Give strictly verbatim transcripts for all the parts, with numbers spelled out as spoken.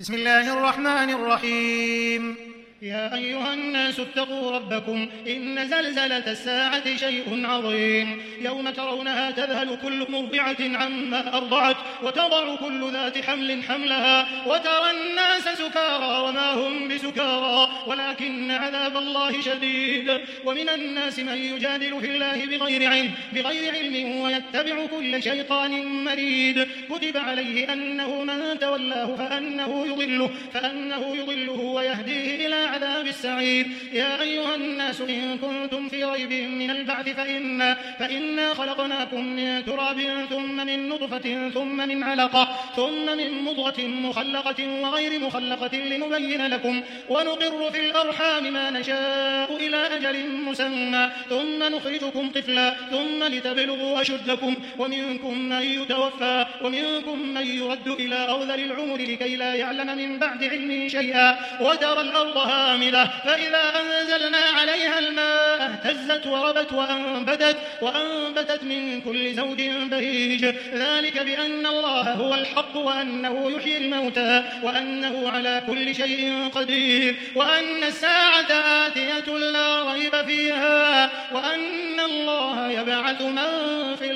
بسم الله الرحمن الرحيم. يا أيها الناس اتقوا ربكم إن زلزلة الساعة شيء عظيم، يوم ترونها تذهل كل مرضعة عما أرضعت وتضع كل ذات حمل حملها وترى الناس سكارى وما هم بسكارى ولكن عذاب الله شديد. ومن الناس من يجادل في الله بغير علم بغير علم ويتبع كل شيطان مريد، كتب عليه أنه من تولاه فأنه يضله فأنه يضله ويهديه إلى عذاب السعير. يا أيها الناس إن كنتم في ريب من البعث فإنا, فإنا خلقناكم من تراب ثم من نطفة ثم من علقة ثم من مضغة مخلقة وغير مخلقة لنبين لكم ونقر في الأرحام ما نشاء إلى أجل مسمى ثم نخرجكم طفلا ثم لتبلغوا أشدكم ومنكم من يتوفى ومنكم من يرد إلى أرذل العمر لكي لا يعلم من بعد علم شيئا. وترى الأرض هامدة فإذا أنزلنا عليها الماء اهتزت وربت وأنبتت, وأنبتت من كل زوج بهيج، ذلك بأن الله هو الحق وأنه يحيي الموتى وأنه على كل شيء قدير وأن الساعة آتية لا ريب فيها وأن الله يبعث من في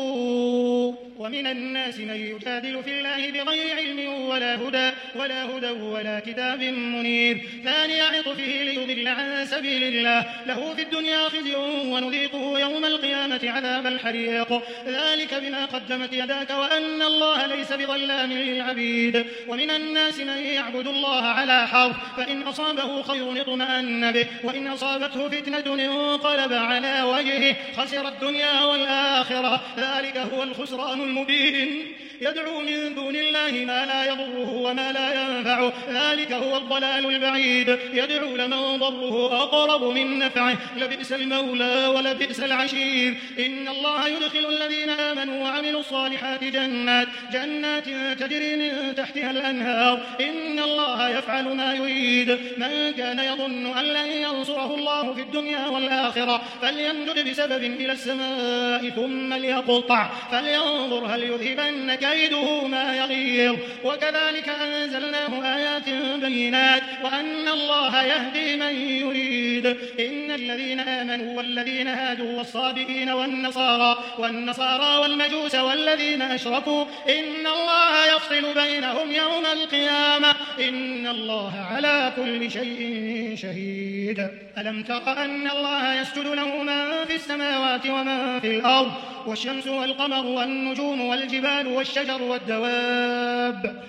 القبور. ومن الناس من يجادل في الله بغير علم ولا هدى ولا هدى ولا كتاب منير، ثاني عطفه ليضل عن سبيل الله، له في الدنيا خزي ونذيقه يوم القيامة عذاب الحريق، ذلك بما قدمت يداك وأن الله ليس بظلام للعبيد. ومن الناس من يعبد الله على حرف فإن أصابه خير اطمأن به وإن أصابته فتنة انقلب على وجهه خسر الدنيا والآخرة، ذلك هو الخسران المبين. يدعو من دون الله ما لا يضره وما لا ينفعه، ذلك هو الضلال البعيد. يدعو لمن ضره أقرب من نفعه، لبئس المولى ولبئس العشير. إن الله يدخل الذين آمنوا وعملوا الصالحات جنات جنات تجري من تحتها الأنهار، إن الله يفعل ما يريد. من كان يظن أن لن ينصره الله في الدنيا والآخرة فليمدد بسبب إلى السماء ثم ليقطع فلينظر هل يذهبن كيده ما يغيظ. وكذلك أنزلناه آيات بينات وأن الله يهدي من يريد. إن الذين آمنوا والذين هادوا والصابئين والنصارى والنصارى والمجوس والذين أشركوا إن الله يفصل بينهم يوم القيامة إن الله على كل شيء شهيد. ألم تر أن الله يسجد له من في السماوات ومن في الأرض والشمس والقمر والنجوم والجبال والشجر والدواب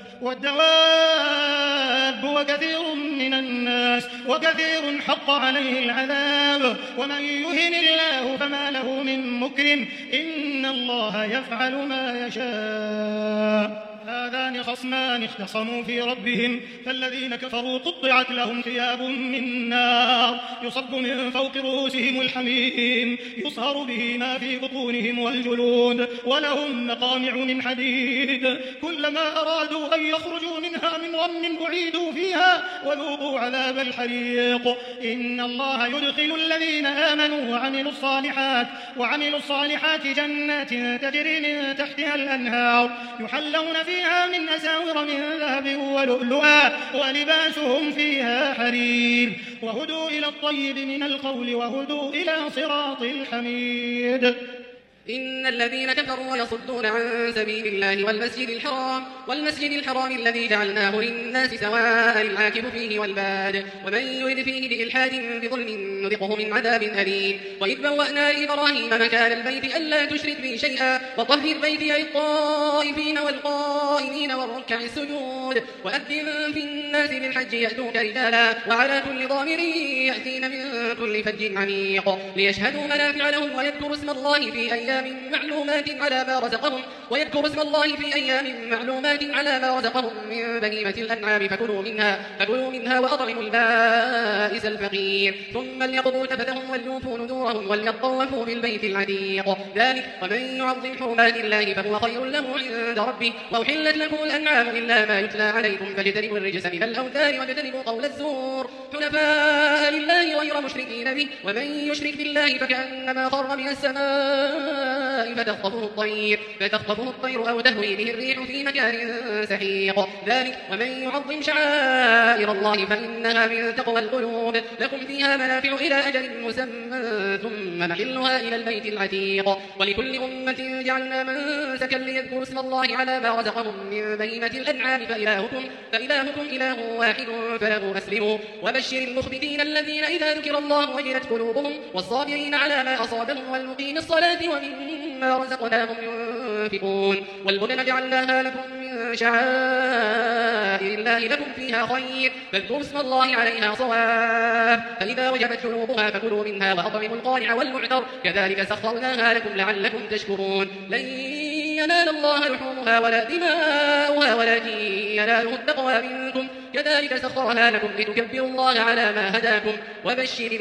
والدواب وكثير من الناس وكثير حق عليه العذاب ومن يهن الله فما له من مكرم إن الله يفعل ما يشاء. هذان خصمان اختصموا في ربهم فالذين كفروا قطعت لهم ثياب من نار يصب من فوق رؤوسهم الحميم يصهر به ما في بطونهم والجلود ولهم مقامع من حديد كلما أرادوا أن يخرجوا منها من غم أعيدوا فيها وذوقوا عذاب الحريق. إن الله يدخل الذين آمنوا وعملوا الصالحات وعملوا الصالحات جنات تجري من تحتها الأنهار يحلون فيها من أساور من ذهب ولؤلؤا ولباسهم فيها حرير وهدوا إلى الطيب من القول وهدوا إلى صراط الحميد. إن الذين كفروا ويصدون عن سبيل الله والمسجد الحرام والمسجد الحرام الذي جعلناه للناس سواء العاكف فيه والباد ومن يرد فيه بإلحاد بظلم نذقه من عذاب أليم. وإذ بوأنا لإبراهيم مكان البيت ألا تشرك بي شيئا وطهر بيتي للطائفين والقائمين والركع السجود وأذن في الناس بالحج يأتوك رجالا وعلى كل ضامر يأتين من كل فج عميق ليشهدوا منافع لهم ويذكروا اسم الله في أيام معلومات على ما رزقهم ويذكر اسم الله في أيام معلومات على ما رزقهم من بهيمة الأنعام فكلوا منها فكلوا منها وأطعموا البائس الفقير ثم ليقضوا تفثهم وليوفوا نذورهم وليطوفوا بالبيت العتيق. ذلك ومن يعظم حرمات الله فهو خير له عند ربه. وأحلت لكم الأنعام إلا ما يتلى عليكم فاجتنبوا الرجس من الأوثان واجتنبوا قول الزور حنفاء لله غير مشركين به ومن يشرك بالله فكأنما خر من السماء السماء فتخطفه الطير, فتخطفه الطير أو تهوي به الريح في مكان سحيق. ذلك ومن يعظم شعائر الله فإنها من تقوى القلوب. لكم فيها منافع إلى أجل مسمى ثم محلها إلى البيت العتيق. ولكل أمة جعلنا منسكا ليذكروا اسم الله على ما رزقهم من بهيمة الأنعام فإلهكم, فإلهكم إله واحد فله أسلموا. وبشر المخبتين الذين إذا ذكر الله وجلت قلوبهم والصابرين على ما أصابهم والمقيم الصلاة ومما رزقناهم ينفقون. والبدن جعلناها لكم من شعائر الله لكم فيها خير فاذكروا اسم الله عليها صواف. فإذا وجبت جنوبها فكلوا منها وأطعموا القانع والمعتر كذلك سخرناها لكم لعلكم تشكرون. لن ينال الله لحومها ولا دماؤها ولكن يناله التقوى منكم كذلك سخرها لكم لتكبروا الله على ما هداكم. وبشر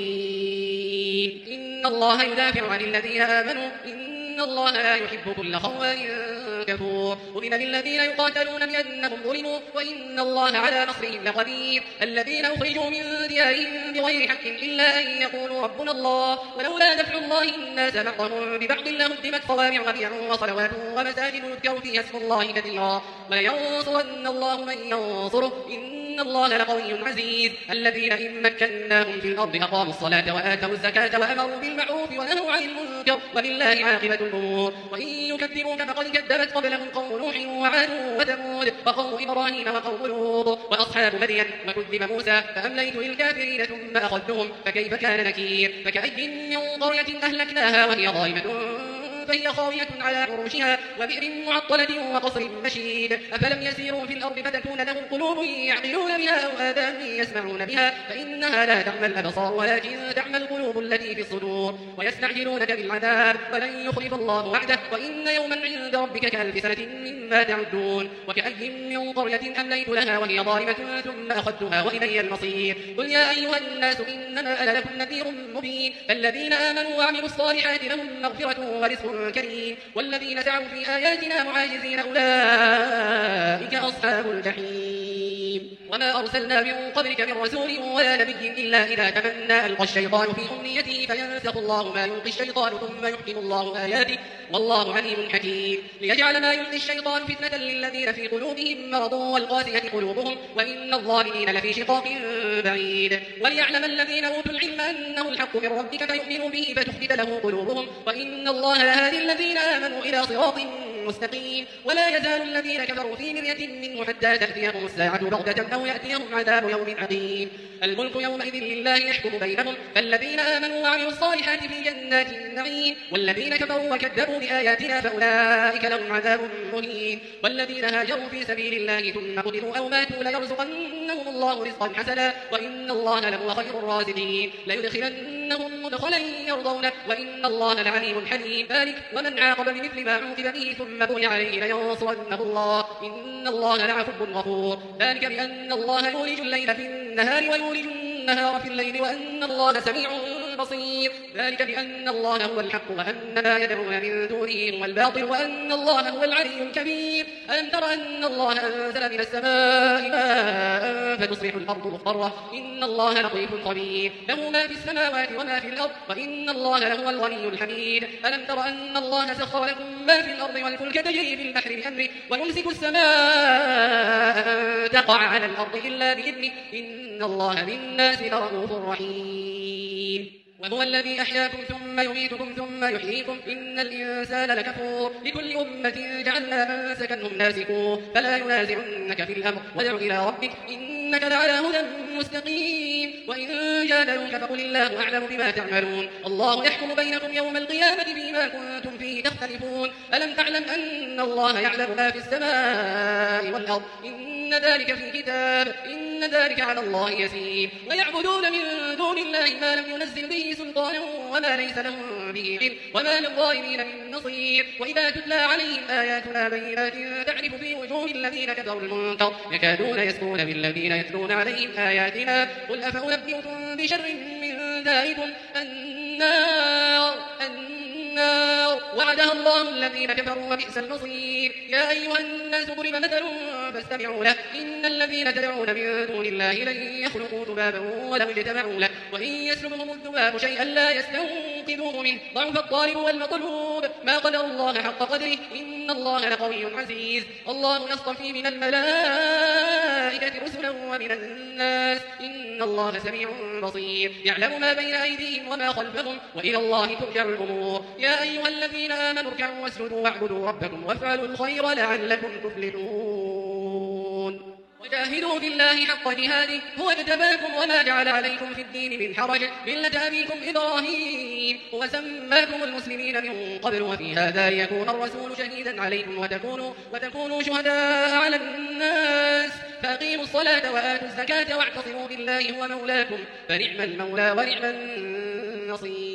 المحسنين إن الله يدافع عن الذين آمنوا إن الله لا يحب كل خوان كفور. أذن للذين يقاتلون بأنهم ظلموا وإن الله على نصرهم لقدير. الذين أخرجوا من ديارهم بغير حق إلا أن يقولوا ربنا الله ولولا دفع الله الناس بعضهم ببعض لهدمت صوامع وبيع وصلوات ومساجد يذكر فيها اسم الله كثيرا ولينصرن الله من ينصره إن الله لقوي عزيز. الذين إن مكناهم في الأرض أقاموا الصلاة وآتوا الزكاة وأمروا بالمعروف ونهوا عن المنكر ولله عاقبة الأمور. وإن يكذبوك فقد كذبت قبلهم قوم نوح وعاد وثمود وقوم إبراهيم وقوم لوط وأصحاب مدين وكذب موسى فأمليت للكافرين ثم أخذتهم فكيف كان نكير. فكأي من قرية أهلكناها وهي ظالمة فهي خاوية على عروشها وبئر معطلة وقصر مشيد. أفلم يسيروا في الأرض فتكون لهم قلوب يعقلون بها أو آذان يسمعون بها فإنها لا تعمى الأبصار ولكن تعمى القلوب التي في الصدور. ويستعجلونك بالعذاب ولن يخلف الله وعده وإن يوما عند ربك كألف سنة مما تعدون. وكأي من قرية أمليت لها وهي ظالمة ثم أخذتها وإلي المصير. قل يا أيها الناس إنما أنا لكم نذير مبين. الذين آمنوا وعملوا الصالحات لهم مغفرة ورزق كريم والذين سعوا في آياتنا معاجزين أولئك أصحاب الجحيم. وما أرسلنا من قبلك من رسول ولا نبي إلا إذا تمنى ألقى الشيطان في أمنيته فينسخ الله ما يلقي الشيطان ثم يحكم الله آياته والله عليم حكيم. ليجعل ما يلقي الشيطان فتنة للذين في قلوبهم مرض والقاسية قلوبهم وإن الظالمين لفي شقاق بعيد. وليعلم الذين أوتوا العلم أنه الحق من ربك فيؤمنوا به فتخبت له قلوبهم وإن الله لهادي الذين آمنوا إلى صراط مستقيم. ولا يزال الذين كفروا في مرية منه حتى تأتيهم الساعة بغتة أو يأتيهم عذاب يوم عقيم. الملك يومئذ لله يحكم بينهم فالذين آمنوا وعملوا الصالحات في جنات النعيم والذين كفروا وكذبوا بآياتنا فأولئك لهم عذاب مهين. والذين هاجروا في سبيل الله ثم قتلوا أو ماتوا ليرزقنهم الله رزقا حسنا وإن الله لهو خير الرازقين. ليدخلنهم مدخلا يرضونه وإن الله لعليم حليم. ذلك ومن عاقب بمثل ما عوقب به ثم بغي عليه لينصرنه الله إن الله لعفو غفور. ذلك بأن الله يولج الليل في النهار ويولج النهار في الليل وأن الله سميع بصير. ذلك بأن الله هو الحق وأن ما يدعون من دونه هو الباطل وأن الله هو العلي الكبير. ألم تر أن الله أنزل من السماء ماء فتصبح الأرض مخضرة إن الله لطيف خبير. له ما في السماوات وما في الأرض وإن الله لهو الغني الحميد. ألم تر أن الله سخر لكم ما في الأرض والفلك تجري في البحر بأمره ويمسك السماء أن تقع على الأرض إلا بإذنه إن الله بالناس لرءوف رحيم. وهو الذي أحياكم ثم يميتكم ثم يحييكم إن الإنسان لكفور. لكل أمة جعلنا منسكا ناسكوه فلا ينازعنك في الأمر وادع إلى ربك إنك لعلى هدى مستقيم. وإن جادلوك فقل الله أعلم بما تعملون الله يحكم بينكم يوم القيامة فيما كنتم فيه تختلفون. ألم تعلم أن الله يعلم ما في السماء والأرض إن ذلك في كتاب إن ذلك على الله يسير. ويعبدون من دون الله ما لم ينزل به سلطانا وما ليس لهم به علم وما للظالمين من نصير. وإذا تتلى عليهم آياتنا بينات تعرف في وجوه الذين كفروا المنكر يكادون يسكون بالذين يتلون عليهم آياتنا. قل أفأنبئكم بشر من ذلكم النار النار وعد وعدها الله الذين كفروا وبئس المصير. يا أيها الناس ضرب مثل فاستمعوا له إن الذين تدعون من دون الله لن يخلقوا ذبابا ولو اجتمعوا له وإن يسلبهم الذباب شيئا لا يستنقذوه منه ضعف الطالب والمطلوب ما قدر الله حق قدره إن الله لقوي عزيز. الله يصطفي من الملائكة رسلا ومن الناس إن الله سميع بصير يعلم ما بين أيديهم وما خلفهم وإلى الله ترجع الأمور. يا أيها الذين آمنوا اركعوا واسجدوا واعبدوا ربكم وافعلوا الخير لعلكم تفلحون. وجاهدوا في الله حق جهاده هو اجتباكم وما جعل عليكم في الدين من حرج ملة أبيكم إبراهيم وسماكم المسلمين من قبل وفي هذا ليكون الرسول شهيدا عليكم وتكونوا, وتكونوا شهداء على الناس فأقيموا الصلاة وآتوا الزكاة واعتصموا بالله هو مولاكم فنعم المولى ونعم النصير.